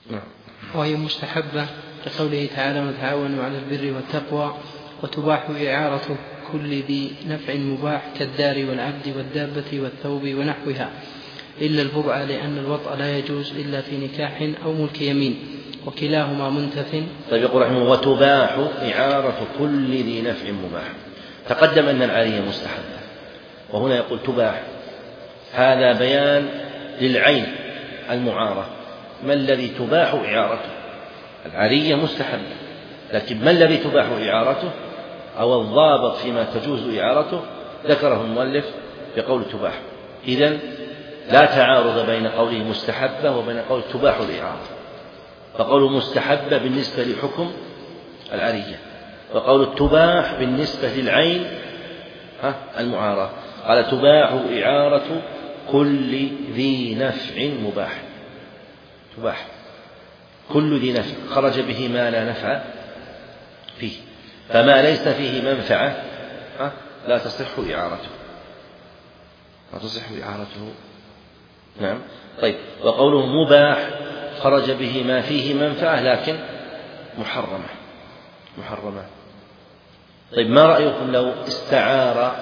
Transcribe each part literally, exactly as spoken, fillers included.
وهي مستحبة لقوله تعالى وتعاونوا على البر والتقوى، وتباح إعارة كل ذي نفع مباح كالدار والعبد والدابة والثوب ونحوها إلا البضع، لأن الوطأ لا يجوز إلا في نكاح أو ملك يمين وكلاهما منتف. طيب يقول رحمه وتباح إعارة كل ذي نفع مباح. تقدم أن العارية مستحبة، وهنا يقول تباح، هذا بيان للعين المعارة، ما الذي تباح إعارته؟ العارية مستحبة، لكن ما الذي تباح إعارته أو الضابط فيما تجوز إعارته ذكره المؤلف بقول تباح. إذن لا تعارض بين قوله مستحبة وبين قوله تباح الإعارة، فقول مستحبة بالنسبة لحكم العارية، وقول التباح بالنسبة للعين المعارة. قال تباح إعارة كل ذي نفع مباح، تباح كل ذي نفع خرج به ما لا نفع فيه، فما ليس فيه منفعة لا تصح إعارته، لا تصح إعارته. نعم. طيب وقوله مباح خرج به ما فيه منفعة لكن محرمة، محرمة. طيب ما رأيكم لو استعار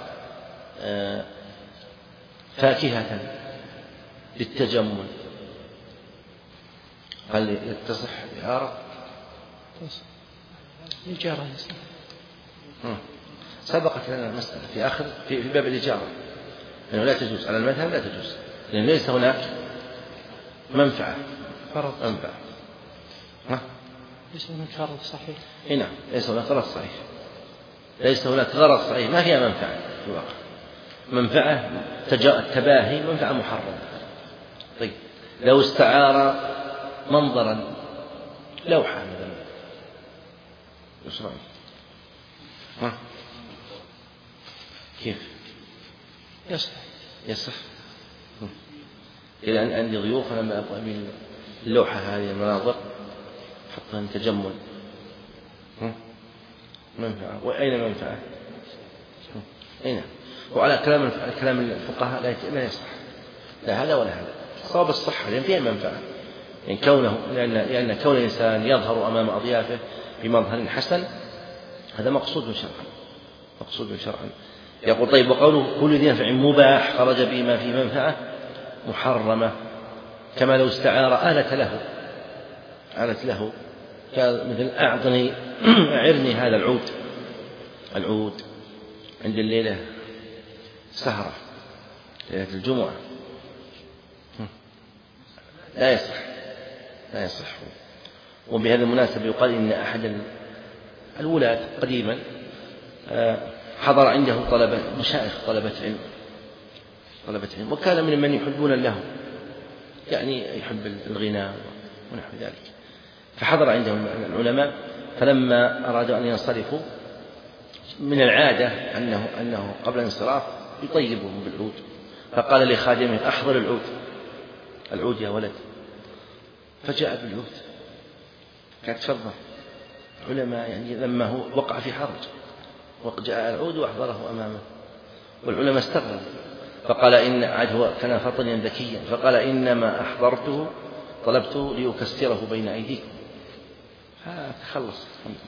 فاكهة للتجمل، هل تصح إعارة؟ الإجارة سبقت لنا المسألة في آخر في باب الإجارة أنه لا تجوز على المذهب، لا تجوز لأن ليس هناك منفعة، منفعة. ليس هناك غرض صحيح. هنا ليس هناك غرض صحيح، ليس هناك غرض صحيح، ما فيها منفعة في الواقع، منفعة التباهي منفعة محرمة. طيب لو استعار منظرا لوحة مثلا يسرع ها كيف يصح يصح. إذا عندي ضيوف لما أبغى اللوحة هذه المناظر حطها تجمل منفعة، وأين منفعة؟ أين؟ وعلى كلام كلام الفقهاء لا يصح لا هذا ولا هذا، صواب الصحة لأن فيها منفعة، يعني كونه لأن لأن كون الإنسان يظهر أمام أضيافه بمظهر حسن هذا مقصود شرعا، مقصود شرعا. يقول طيب وقوله كل ذي نفع مباح خرج به ما فيه منفعة محرمة، كما لو استعار آلة له، آلة له مثل أعطني أعرني هذا العود، العود عند الليلة سهرة ليلة الجمعة، لا يصح لا يصح. وبهذا المناسبة يقال إن أحد الولاة قديما حضر عنده طلبة مشايخ طلبة علم طلبة علم وكان من من يحبون له، يعني يحب الغناء ونحو ذلك، فحضر عندهم العلماء، فلما أرادوا أن ينصرفوا من العادة أنه أنه قبل الانصراف يطيبهم بالعود، فقال لخادمه أحضر العود، العود يا ولد، فجاء بالعود، قال تفضل. العلماء يعني لما هو وقع في حرج وجاء العود وأحضره أمامه، والعلماء استغربوا، فقال إن عاد هو كان فطنا ذكيا، فقال إنما أحضرته طلبته ليكسره بين أيديكم، تخلص.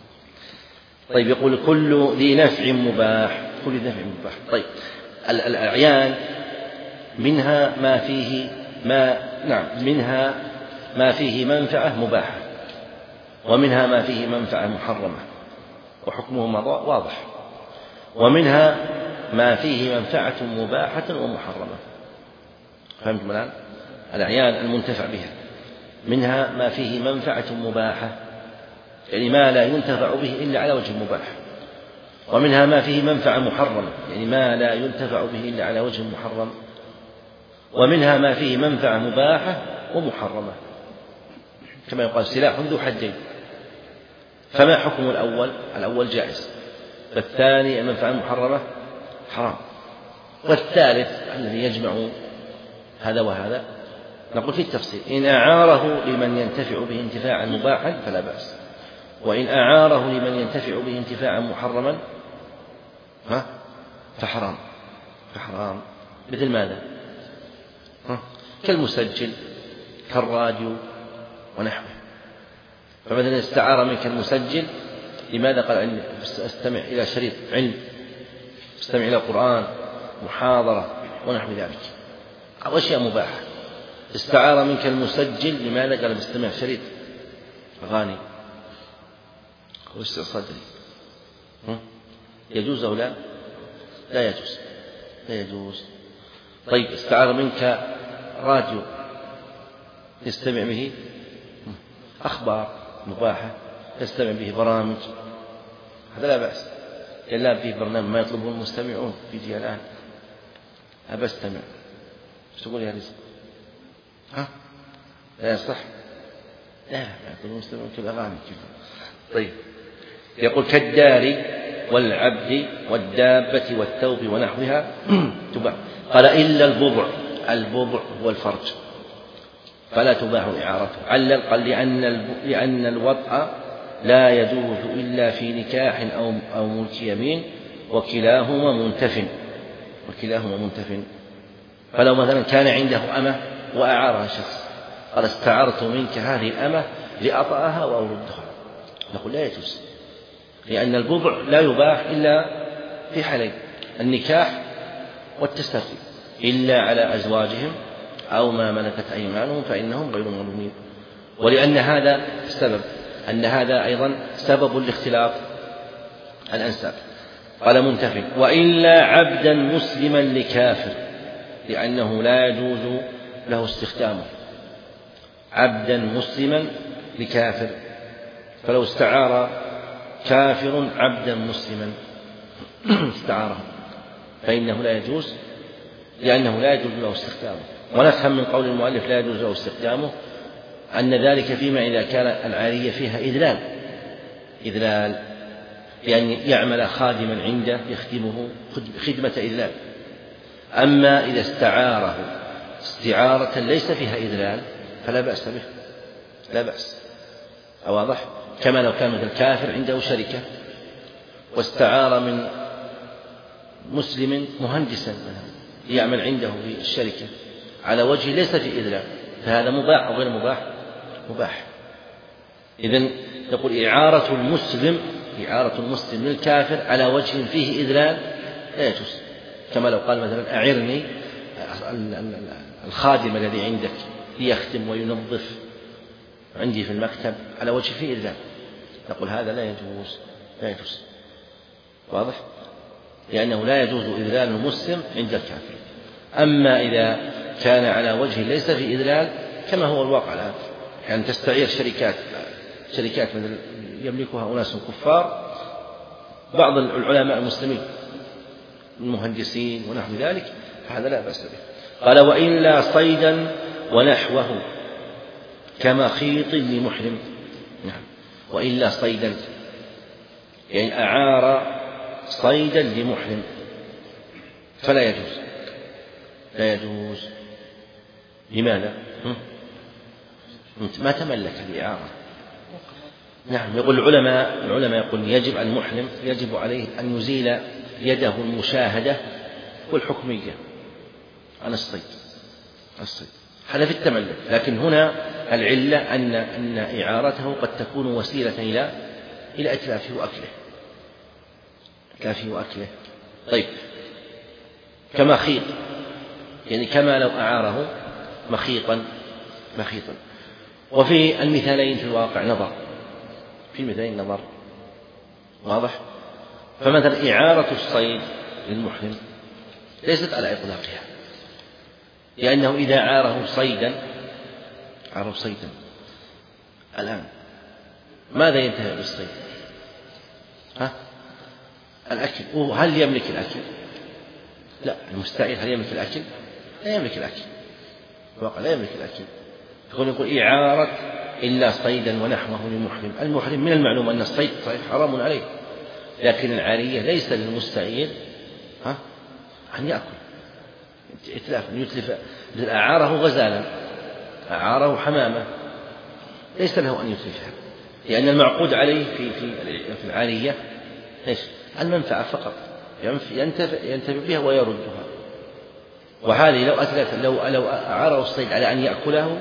طيب يقول كل ذي نفع مباح، كل ذي نفع مباح. طيب الأعيان منها ما فيه ما نعم منها ما فيه منفعة مباحة، ومنها ما فيه منفعة محرمة وحكمهما واضح، ومنها ما فيه منفعة مباحة ومحرمة. فهمتم الآن؟ الأعيان المنتفع بها منها ما فيه منفعة مباحة، يعني ما لا ينتفع به إلا على وجه مباح، ومنها ما فيه منفعة محرمة، يعني ما لا ينتفع به إلا على وجه محرم، ومنها ما فيه منفعة مباحة ومحرمة، كما يقال سلاح ذو حدين. فما حكم الأول؟ الأول جائز، فالثاني المنفعة المحرمة حرام، والثالث الذي يجمع هذا وهذا نقول في التفصيل إن أعاره لمن ينتفع به انتفاعا مباحا فلا بأس، وإن أعاره لمن ينتفع به انتفاعا محرما ها فحرام، فحرام. مثل ماذا؟ ها؟ كالمسجل، كالراديو، ونحوه. فمثلا استعار منك المسجل، لماذا؟ قال أن أستمع إلى شريط علم، أستمع إلى قرآن، محاضرة ونحو ذلك، أو أشياء مباحة. استعار منك المسجل، لماذا؟ قال بستمع شريط أغاني أو استئصال دليل. يجوز أو لا؟ لا يجوز، لا يجوز. طيب استعار منك راديو يستمع به أخبار مباحة، يستمع به برامج، هذا لا بأس. إلا به برنامج ما يطلبه المستمعون يجي الآن، أبى استمع، ايش تقول يا رزق؟ ها؟ لا يصح، لا ما يطلب المستمعون كالأغاني كذا. طيب يقول كالدار والعبد والدابة والثوب ونحوها تباع. قال إلا البضع، البضع هو الفرج فلا تباح إعارته. علل قال لأن لأن الوطأ لا يجوز إلا في نكاح أو أو ملك يمين، وكلاهما منتف وكلاهما منتف. فلو مثلا كان عنده أمة وأعارها شخص، قال استعرت منك هذه الأمة لأطأها وأردها، نقول لا يجوز، لأن البضع لا يباح إلا في حالين: النكاح والتسري، إلا على أزواجهم أو ما ملكت أيمانهم فإنهم غير ملومين. ولأن هذا السبب، أن هذا أيضا سبب لاختلاط الأنساب. قال منتف. وإلا عبدا مسلما لكافر، لأنه لا يجوز له استخدامه. عبدا مسلما لكافر، فلو استعار كافر عبدا مسلما استعاره فإنه لا يجوز، لأنه لا يجوز له استخدامه. ونفهم من قول المؤلف لا يجوز له استخدامه أن ذلك فيما إذا كان العارية فيها إذلال إذلال لأن يعمل خادما عنده يخدمه خدمة إذلال. أما إذا استعاره استعارة ليس فيها إذلال فلا بأس به، لا بأس. واضح؟ كما لو كان مثل الكافر عنده شركة واستعار من مسلم مهندسا يعمل عنده في الشركة على وجه ليس في إذلال، فهذا مباح أو غير مباح؟ مباح. إذن يقول إعارة المسلم إعارة المسلم للكافر على وجه فيه إذلال لا يجوز، كما لو قال مثلا أعرني الخادم الذي عندك ليخدم وينظف عندي في المكتب على وجه فيه إذلال، نقول هذا لا يجوز، لا يجوز. واضح؟ لأنه لا يجوز إذلال المسلم عند الكافر. أما إذا كان على وجه ليس في إذلال كما هو الواقع الآن، يعني تستعير شركات شركات مثل يملكها أناس كفار، بعض العلماء المسلمين المهندسين ونحو ذلك، هذا لا بأس به. قال وإلا صيدا ونحوه كمخيط لمحرم. نعم. وإلا صيدا يعني أعار صيدا لمحرم فلا يجوز، لا يجوز. لماذا؟ ما تملك الإعارة. نعم. يقول العلماء العلماء يقول يجب على المحرم يجب عليه أن يزيل يده المشاهدة والحكمية عن الصيد الصيد هذا في التملك. لكن هنا العلة أن أن إعارته قد تكون وسيلة إلى إلى إتلافه وأكله إتلافه وأكله. طيب كمخيط يعني كما لو أعاره مخيطا مخيطا. وفي المثالين في الواقع نظر، في المثالين نظر. واضح؟ فمثلا إعارة الصيد للمحرم ليست على إطلاقها، لأنه إذا عاره صيدا عاره صيدا الآن ماذا ينتهي بالصيد؟ ها؟ الأكل. وهل يملك الأكل؟ لا. المستعير هل يملك الأكل؟ لا يملك الأكل، الواقع لا يملك الأكل. يقول يقول إعارة إلا صيدا ونحوه للمحرم. المحرم من المعلوم أن الصيد صحيح حرام عليه، لكن العارية ليس للمستعير ها أن يأكل إتلاف أن يتلف. أعاره غزالا أعاره حمامة ليس له أن يتلفها، لأن المعقود عليه في في في العارية إيش؟ المنفعة فقط، ينتفع ينتفع بها ويردها. وهذه لو أتلف لو لو أعاره الصيد على أن يأكله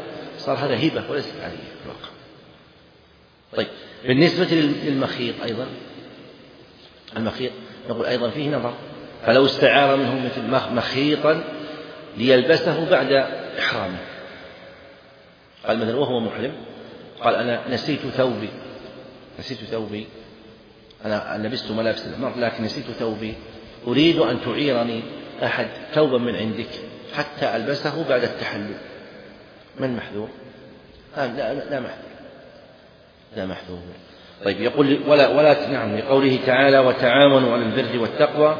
صار هذا هبة وليست عارية في الواقع. طيب بالنسبة للمخيط أيضا، المخيط نقول أيضا فيه نظر، فلو استعار منه مثل مخيطا ليلبسه بعد إحرامه، قال مثلا وهو محرم قال أنا نسيت ثوبي نسيت ثوبي أنا لبست ملابس الإحرام لكن نسيت ثوبي، أريد أن تعيرني أحد ثوبا من عندك حتى ألبسه بعد التحلل، من محذور؟ آه لا, لا, لا محذور لا محذور. طيب يقول ولا ولا نعم لقوله تعالى وتعاونوا على البر والتقوى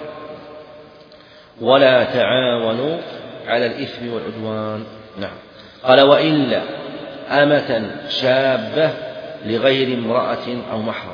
ولا تعاونوا على الإثم والعدوان. نعم. قال وإلا أمة شابة لغير امرأة أو محرم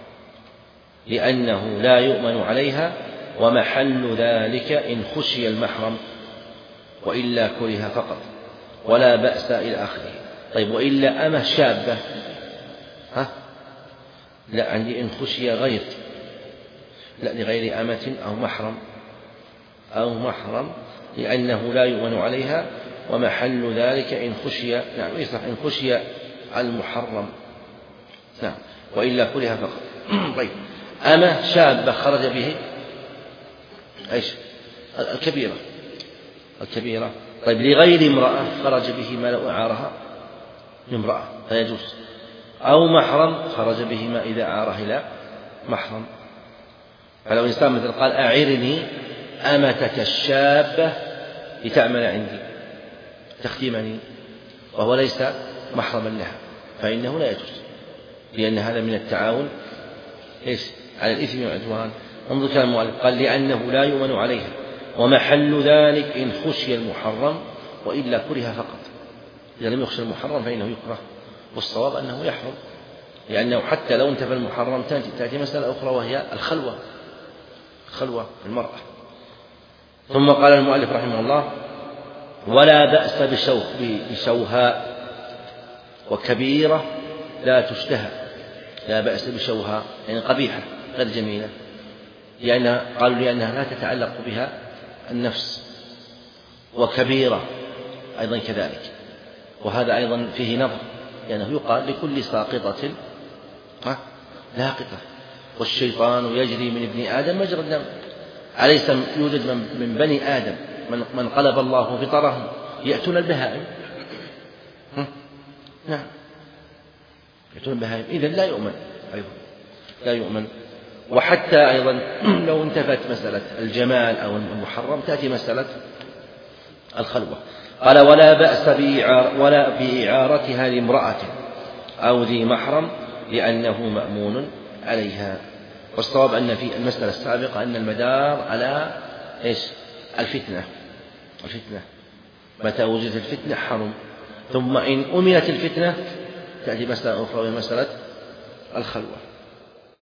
لأنه لا يؤمن عليها ومحل ذلك إن خشي المحرم وإلا كره فقط ولا بأس إلى آخره. طيب وإلا أمة شابة، ها لا عندي إن خشي غير، لا لغير أمة أو محرم أو محرم لأنه لا يؤمن عليها ومحل ذلك إن خشي، نعم يصح إن خشي المحرم، نعم وإلا كره فقط. طيب أمة شابة خرج به إيش الكبيرة الكبيرة طيب لغير امرأة خرج به ما لو أعارها لامرأة فيجوز، أو محرم خرج به ما إذا أعاره إلى محرم. فلو إنسان مثل قال أعرني أمتك الشابة لتعمل عندي تخدمني وهو ليس محرما لها فإنه لا يجوز، لأن هذا من التعاون إيش على الإثم والعدوان. انظر كلام المؤلف قال لأنه لا يؤمن عليها ومحل ذلك إن خشي المحرم وإلا كره فقط. إذا لم يخشى المحرم فإنه يكره، والصواب أنه يحرم، لأنه حتى لو انتفى المحرم تأتي مسألة أخرى وهي الخلوة الخلوة المرأة. ثم قال المؤلف رحمه الله ولا بأس بشوه بشوهاء وكبيرة لا تشتهى، لا بأس بشوهاء يعني قبيحة غير جميلة، لأنها قالوا لأنها لا تتعلق بها النفس، وكبيرة أيضا كذلك، وهذا أيضا فيه نظر، لأنه يقال لكل ساقطة لاقطة والشيطان يجري من ابن آدم مجرى الدم، أليس يوجد من بني آدم من قلب الله فطرهم يأتون البهائم؟ نعم يأتون البهائم، إذن لا يؤمن أيضا لا يؤمن. وحتى أيضا لو انتفت مسألة الجمال أو المحرم تأتي مسألة الخلوة. قال ولا بأس بإعارة ولا بإعارتها لامرأة أو ذي محرم لأنه مأمون عليها. والصواب أن في المسألة السابقة أن المدار على إيش الفتنة الفتنة متى وجدت الفتنة حرم، ثم إن أمنت الفتنة تأتي مسألة أخرى وهي مسألة الخلوة.